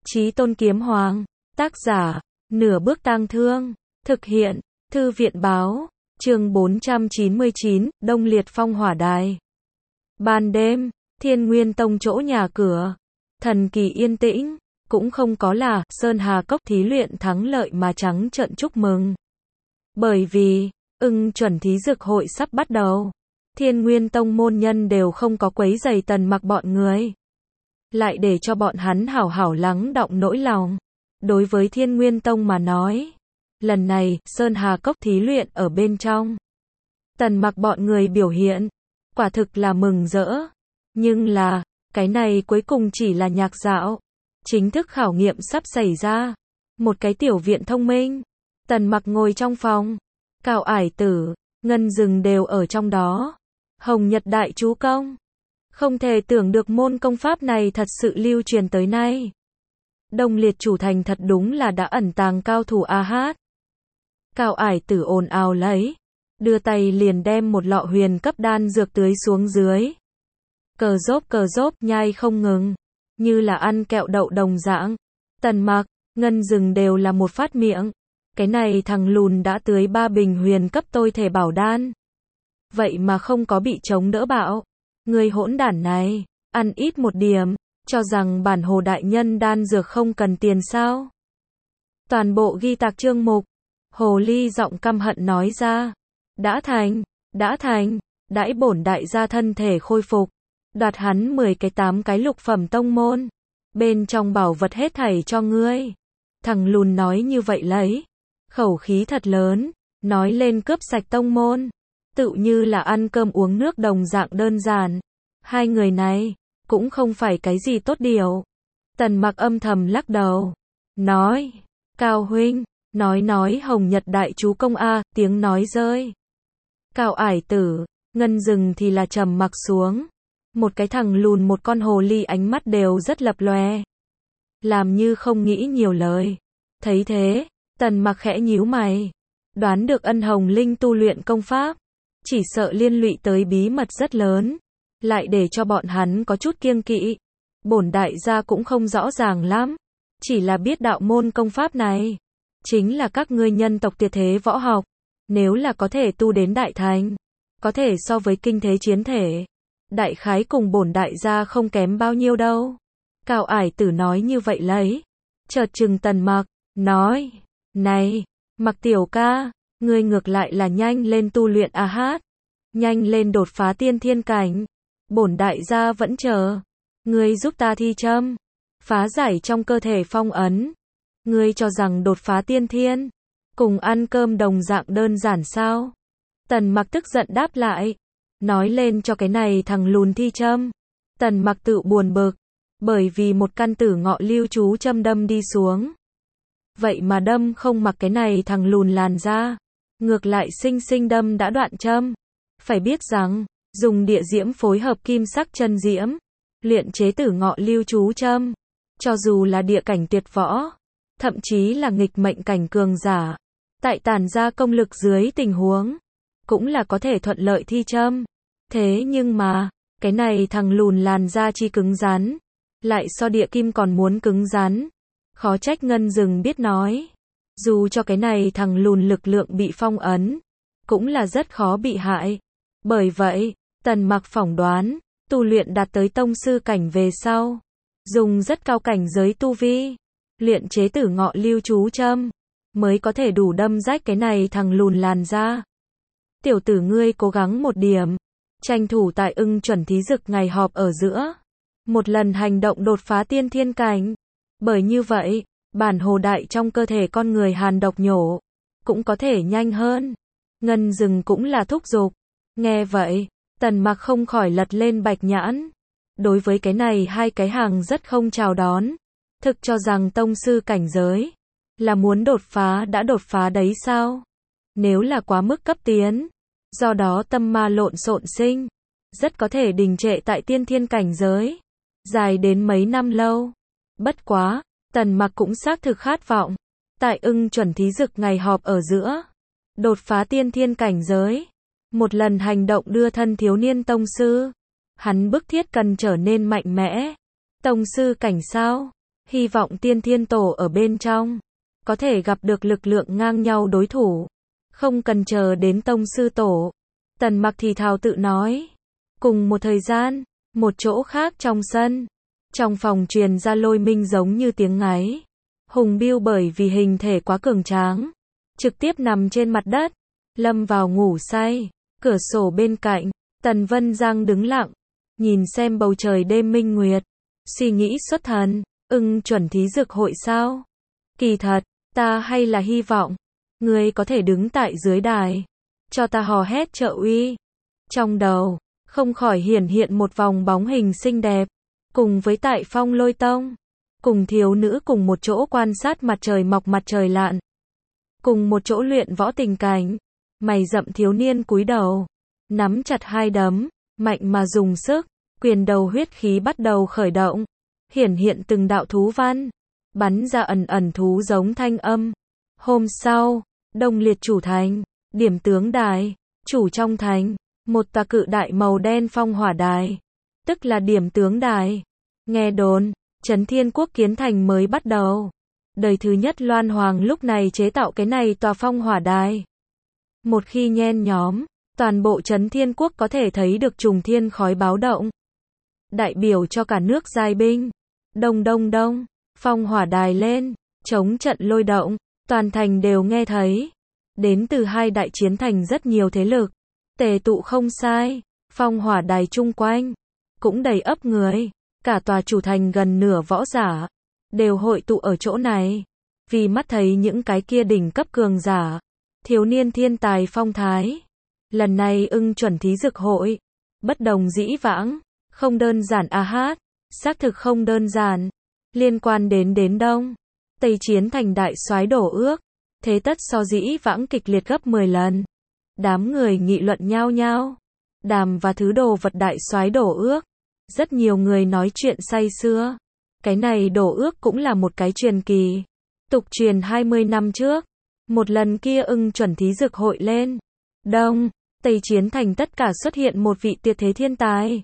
Chí Tôn Kiếm Hoàng, tác giả, Nửa Bước Tang Thương, thực hiện, Thư viện báo, chương 499, Đông Liệt Phong Hỏa Đài. Ban đêm, Thiên Nguyên Tông chỗ nhà cửa, thần kỳ yên tĩnh, cũng không có là Sơn Hà Cốc thí luyện thắng lợi mà trắng trợn chúc mừng. Bởi vì, chuẩn thí dược hội sắp bắt đầu, Thiên Nguyên Tông môn nhân đều không có quấy rầy Tần Mặc bọn người. Lại để cho bọn hắn hảo hảo lắng đọng nỗi lòng. Đối với Thiên Nguyên Tông mà nói, lần này, Sơn Hà Cốc thí luyện ở bên trong. Tần Mặc bọn người biểu hiện, quả thực là mừng rỡ. Nhưng là, cái này cuối cùng chỉ là nhạc dạo. Chính thức khảo nghiệm sắp xảy ra. Một cái tiểu viện thông minh. Tần Mặc ngồi trong phòng. Cao Ải Tử, Ngân Dừng đều ở trong đó. Hồng Nhật Đại Chú Công. Không thể tưởng được môn công pháp này thật sự lưu truyền tới nay. Đông Liệt chủ thành thật đúng là đã ẩn tàng cao thủ a hát. Cao Ải Tử ồn ào lấy, đưa tay liền đem một lọ huyền cấp đan dược tưới xuống dưới. Cờ rốp nhai không ngừng, như là ăn kẹo đậu đồng dạng. Tần Mặc, Ngân Dừng đều là một phát miệng. Cái này thằng lùn đã tưới 3 bình huyền cấp tôi thể bảo đan. Vậy mà không có bị chống đỡ bạo. Người hỗn đản này, ăn ít một điểm, cho rằng bản hồ đại nhân đan dược không cần tiền sao. Toàn bộ ghi tạc chương mục. Hồ ly giọng căm hận nói ra. Đã thành, đãi bổn đại gia thân thể khôi phục. Đoạt hắn 10 cái 8 cái lục phẩm tông môn. Bên trong bảo vật hết thảy cho ngươi. Thằng lùn nói như vậy lấy. Khẩu khí thật lớn, nói lên cướp sạch tông môn. Tự như là ăn cơm uống nước đồng dạng đơn giản. Hai người này, cũng không phải cái gì tốt điều. Tần Mặc âm thầm lắc đầu. Nói, Cao huynh, nói Hồng Nhật Đại Chú Công a, tiếng nói rơi. Cao Ải Tử, Ngân Dừng thì là trầm mặc xuống. Một cái thằng lùn một con hồ ly ánh mắt đều rất lập lòe. Làm như không nghĩ nhiều lời. Thấy thế, Tần Mặc khẽ nhíu mày. Đoán được Ân Hồng Linh tu luyện công pháp. Chỉ sợ liên lụy tới bí mật rất lớn. Lại để cho bọn hắn có chút kiêng kỵ. Bổn đại gia cũng không rõ ràng lắm. Chỉ là biết đạo môn công pháp này. Chính là các ngươi nhân tộc tuyệt thế võ học. Nếu là có thể tu đến đại thành. Có thể so với kinh thế chiến thể. Đại khái cùng bổn đại gia không kém bao nhiêu đâu. Cao Ải Tử nói như vậy lấy. Chợt chừng Tần Mặc. Nói. Này, Mặc tiểu ca. Ngươi ngược lại là nhanh lên tu luyện a hát. Nhanh lên đột phá tiên thiên cảnh. Bổn đại gia vẫn chờ. Ngươi giúp ta thi châm. Phá giải trong cơ thể phong ấn. Ngươi cho rằng đột phá tiên thiên. Cùng ăn cơm đồng dạng đơn giản sao? Tần Mặc tức giận đáp lại. Nói lên cho cái này thằng lùn thi châm. Tần Mặc tự buồn bực. Bởi vì một căn tử ngọ lưu chú châm đâm đi xuống. Vậy mà đâm không mặc cái này thằng lùn làn ra. Ngược lại sinh đâm đã đoạn châm. Phải biết rằng, dùng địa diễm phối hợp kim sắc chân diễm. Luyện chế tử ngọ lưu chú châm. Cho dù là địa cảnh tuyệt võ. Thậm chí là nghịch mệnh cảnh cường giả. Tại tản ra công lực dưới tình huống. Cũng là có thể thuận lợi thi châm. Thế nhưng mà, cái này thằng lùn làn da chi cứng rắn. Lại so địa kim còn muốn cứng rắn. Khó trách Ngân Dừng biết nói. Dù cho cái này thằng lùn lực lượng bị phong ấn. Cũng là rất khó bị hại. Bởi vậy, Tần Mặc phỏng đoán. Tu luyện đạt tới tông sư cảnh về sau. Dùng rất cao cảnh giới tu vi. Luyện chế tử ngọ lưu chú châm. Mới có thể đủ đâm rách cái này thằng lùn làn ra. Tiểu tử ngươi cố gắng một điểm. Tranh thủ tại chuẩn thí dực ngày họp ở giữa. Một lần hành động đột phá tiên thiên cảnh. Bởi như vậy, bản hồ đại trong cơ thể con người hàn độc nhổ. Cũng có thể nhanh hơn. Ngân Dừng cũng là thúc giục. Nghe vậy, Tần Mặc không khỏi lật lên bạch nhãn. Đối với cái này hai cái hàng rất không chào đón. Thực cho rằng tông sư cảnh giới. Là muốn đột phá đã đột phá đấy sao? Nếu là quá mức cấp tiến. Do đó tâm ma lộn xộn sinh. Rất có thể đình trệ tại tiên thiên cảnh giới. Dài đến mấy năm lâu. Bất quá, Tần Mặc cũng xác thực khát vọng. Tại chuẩn thí dực ngày họp ở giữa. Đột phá tiên thiên cảnh giới. Một lần hành động đưa thân thiếu niên tông sư. Hắn bức thiết cần trở nên mạnh mẽ. Tông sư cảnh sao? Hy vọng tiên thiên tổ ở bên trong, có thể gặp được lực lượng ngang nhau đối thủ. Không cần chờ đến tông sư tổ. Tần Mặc thì thào tự nói. Cùng một thời gian, một chỗ khác trong sân. Trong phòng truyền ra lôi minh giống như tiếng ngáy. Hùng Bưu bởi vì hình thể quá cường tráng, trực tiếp nằm trên mặt đất, lâm vào ngủ say. Cửa sổ bên cạnh, Tần Vân Giang đứng lặng, nhìn xem bầu trời đêm minh nguyệt, suy nghĩ xuất thần, chuẩn thí dược hội sao? Kỳ thật, ta hay là hy vọng, ngươi có thể đứng tại dưới đài, cho ta hò hét trợ uy. Trong đầu, không khỏi hiển hiện một vòng bóng hình xinh đẹp, cùng với tại Phong Lôi Tông, cùng thiếu nữ cùng một chỗ quan sát mặt trời mọc mặt trời lặn, cùng một chỗ luyện võ tình cảnh. Mày rậm thiếu niên cúi đầu, nắm chặt hai đấm, mạnh mà dùng sức, quyền đầu huyết khí bắt đầu khởi động, hiển hiện từng đạo thú văn, bắn ra ẩn ẩn thú giống thanh âm. Hôm sau, Đông Liệt chủ thành, điểm tướng đài, chủ trong thành, một tòa cự đại màu đen phong hỏa đài, tức là điểm tướng đài. Nghe đồn, Trấn Thiên Quốc kiến thành mới bắt đầu. Đời thứ nhất Loan Hoàng lúc này chế tạo cái này tòa phong hỏa đài. Một khi nhen nhóm, toàn bộ Trấn Thiên Quốc có thể thấy được trùng thiên khói báo động. Đại biểu cho cả nước giai binh. Đông đông đông, phong hỏa đài lên, chống trận lôi động, toàn thành đều nghe thấy. Đến từ hai đại chiến thành rất nhiều thế lực, tề tụ không sai, phong hỏa đài chung quanh, cũng đầy ấp người. Cả tòa chủ thành gần nửa võ giả, đều hội tụ ở chỗ này. Vì mắt thấy những cái kia đỉnh cấp cường giả, thiếu niên thiên tài phong thái. Lần này chuẩn thí dược hội, bất đồng dĩ vãng, không đơn giản hát, xác thực không đơn giản. Liên quan đến Đông, Tây chiến thành đại soái đổ ước, thế tất so dĩ vãng kịch liệt gấp 10 lần. Đám người nghị luận nhao nhao, đàm và thứ đồ vật đại soái đổ ước. Rất nhiều người nói chuyện say sưa. Cái này đổ ước cũng là một cái truyền kỳ. Tục truyền 20 năm trước, một lần kia chuẩn thí dược hội lên, Đông, Tây chiến thành tất cả xuất hiện một vị tuyệt thế thiên tài.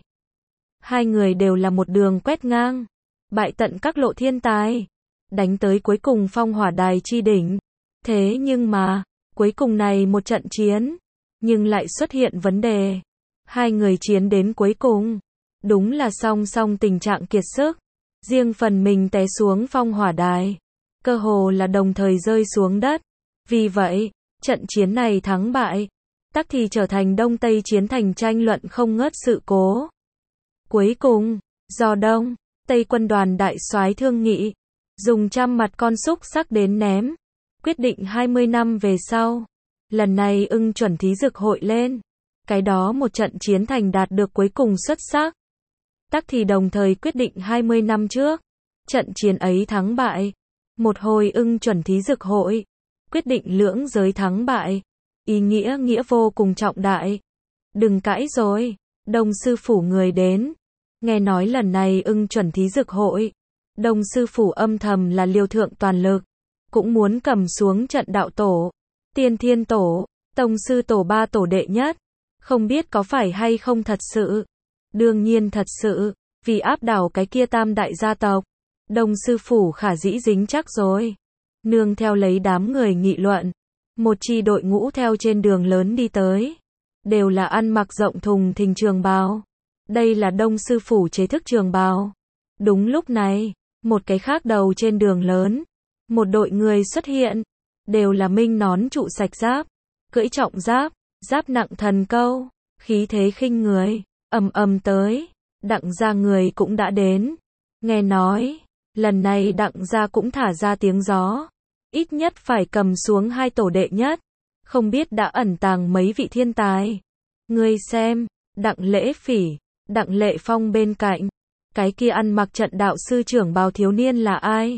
Hai người đều là một đường quét ngang, bại tận các lộ thiên tài, đánh tới cuối cùng phong hỏa đài chi đỉnh. Thế nhưng mà, cuối cùng này một trận chiến, nhưng lại xuất hiện vấn đề. Hai người chiến đến cuối cùng, đúng là song song tình trạng kiệt sức, riêng phần mình té xuống phong hỏa đài, cơ hồ là đồng thời rơi xuống đất. Vì vậy, trận chiến này thắng bại, tắc thì trở thành Đông Tây chiến thành tranh luận không ngớt sự cố. Cuối cùng, do Đông, Tây quân đoàn đại soái thương nghị, dùng 100 mặt con xúc sắc đến ném, quyết định 20 năm về sau, lần này chuẩn thí dược hội lên, cái đó một trận chiến thành đạt được cuối cùng xuất sắc. Tắc thì đồng thời quyết định 20 năm trước, trận chiến ấy thắng bại, một hồi chuẩn thí dược hội, quyết định lưỡng giới thắng bại, ý nghĩa vô cùng trọng đại. Đừng cãi rồi, Đông sư phủ người đến, nghe nói lần này chuẩn thí dược hội, Đông sư phủ âm thầm là liều thượng toàn lực, cũng muốn cầm xuống trận đạo tổ, tiên thiên tổ, tông sư tổ ba tổ đệ nhất, không biết có phải hay không thật sự. Đương nhiên thật sự, vì áp đảo cái kia tam đại gia tộc, Đông sư phủ khả dĩ dính chắc rồi. Nương theo lấy đám người nghị luận, một chi đội ngũ theo trên đường lớn đi tới, đều là ăn mặc rộng thùng thình trường bào. Đây là Đông sư phủ chế thức trường bào. Đúng lúc này, một cái khác đầu trên đường lớn, một đội người xuất hiện, đều là minh nón trụ sạch giáp, cưỡi trọng giáp, giáp nặng thần câu, khí thế khinh người, ầm tới. Đặng gia người cũng đã đến. Nghe nói, lần này Đặng gia cũng thả ra tiếng gió, ít nhất phải cầm xuống 2 tổ đệ nhất, không biết đã ẩn tàng mấy vị thiên tài. Ngươi xem, Đặng Lễ Phỉ, Đặng Lệ Phong bên cạnh, cái kia ăn mặc trận đạo sư trưởng bào thiếu niên là ai?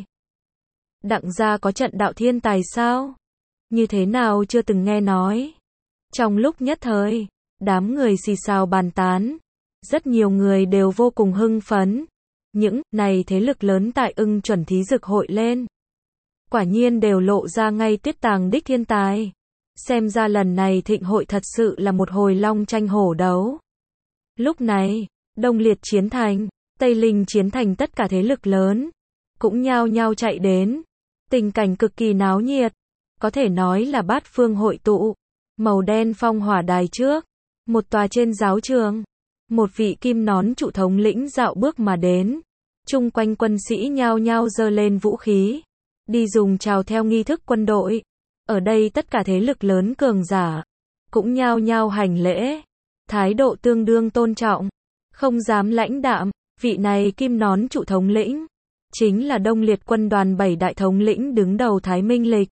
Đặng gia có trận đạo thiên tài sao? Như thế nào chưa từng nghe nói. Trong lúc nhất thời, đám người xì xào bàn tán, rất nhiều người đều vô cùng hưng phấn. Những này thế lực lớn tại chuẩn thí dược hội lên, quả nhiên đều lộ ra ngay tuyết tàng đích thiên tài. Xem ra lần này thịnh hội thật sự là một hồi long tranh hổ đấu. Lúc này, Đông Liệt chiến thành, Tây Linh chiến thành tất cả thế lực lớn, cũng nhao nhao chạy đến. Tình cảnh cực kỳ náo nhiệt, có thể nói là bát phương hội tụ. Màu đen phong hỏa đài trước, một tòa trên giáo trường, một vị kim nón trụ thống lĩnh dạo bước mà đến. Chung quanh quân sĩ nhao nhao giơ lên vũ khí, đi dùng chào theo nghi thức quân đội. Ở đây tất cả thế lực lớn cường giả cũng nhao nhao hành lễ, thái độ tương đương tôn trọng, không dám lãnh đạm. Vị này kim nón trụ thống lĩnh chính là Đông Liệt quân đoàn 7 đại thống lĩnh đứng đầu Thái Minh Lịch.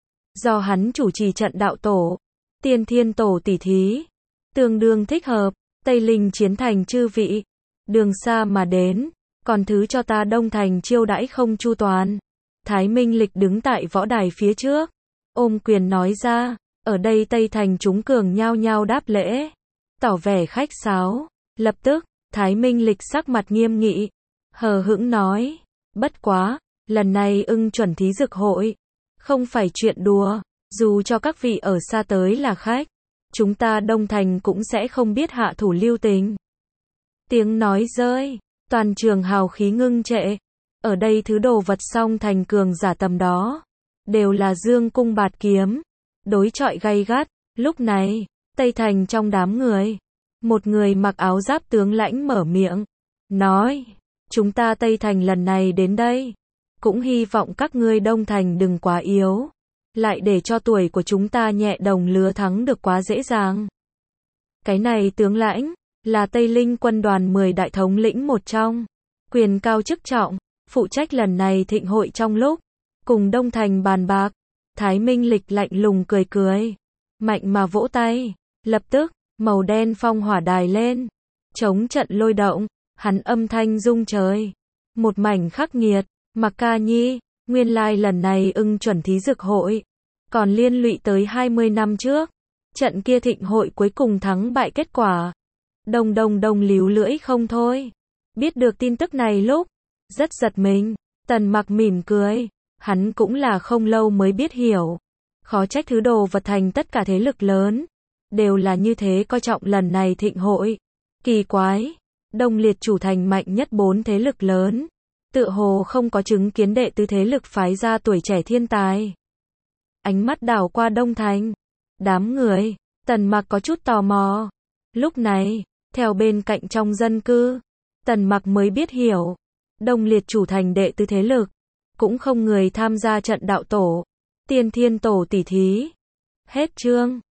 Do hắn chủ trì trận đạo tổ, Tiên Thiên tổ tỷ thí, tương đương thích hợp. Tây Linh chiến thành chư vị, đường xa mà đến, còn thứ cho ta Đông Thành chiêu đãi không chu toàn. Thái Minh Lịch đứng tại võ đài phía trước, ôm quyền nói ra. Ở đây Tây Thành chúng cường nhao nhao đáp lễ, tỏ vẻ khách sáo. Lập tức, Thái Minh Lịch sắc mặt nghiêm nghị, hờ hững nói, bất quá, lần này ưng chuẩn thí dực hội, không phải chuyện đùa, dù cho các vị ở xa tới là khách, chúng ta Đông Thành cũng sẽ không biết hạ thủ lưu tình. Tiếng nói rơi, toàn trường hào khí ngưng trệ. Ở đây thứ đồ vật song thành cường giả tầm đó, đều là dương cung bạt kiếm, đối chọi gay gắt. Lúc này, Tây Thành trong đám người, một người mặc áo giáp tướng lãnh mở miệng, nói, chúng ta Tây Thành lần này đến đây, cũng hy vọng các ngươi Đông Thành đừng quá yếu, lại để cho tuổi của chúng ta nhẹ đồng lứa thắng được quá dễ dàng. Cái này tướng lãnh, là Tây Linh quân đoàn 10 đại thống lĩnh một trong, quyền cao chức trọng, phụ trách lần này thịnh hội. Trong lúc cùng Đông Thành bàn bạc, Thái Minh Lịch lạnh lùng cười cười, mạnh mà vỗ tay, lập tức, màu đen phong hỏa đài lên, chống trận lôi động, hắn âm thanh rung trời, một mảnh khắc nghiệt. Mặc Ca Nhi, nguyên lai lần này ưng chuẩn thí dực hội, còn liên lụy tới 20 năm trước, trận kia thịnh hội cuối cùng thắng bại kết quả. Đông líu lưỡi không thôi. Biết được tin tức này lúc, rất giật mình. Tần Mặc mỉm cười, hắn cũng là không lâu mới biết hiểu. Khó trách thứ đồ vật thành tất cả thế lực lớn, đều là như thế coi trọng lần này thịnh hội. Kỳ quái, Đông Liệt chủ thành mạnh nhất 4 thế lực lớn, tựa hồ không có chứng kiến đệ tứ thế lực phái ra tuổi trẻ thiên tài. Ánh mắt đảo qua Đông Thành, đám người, Tần Mặc có chút tò mò. Lúc này, theo bên cạnh trong dân cư, Tần Mặc mới biết hiểu, Đông Liệt chủ thành đệ tứ thế lực, cũng không người tham gia trận đạo tổ, Tiên Thiên tổ tỷ thí. Hết chương.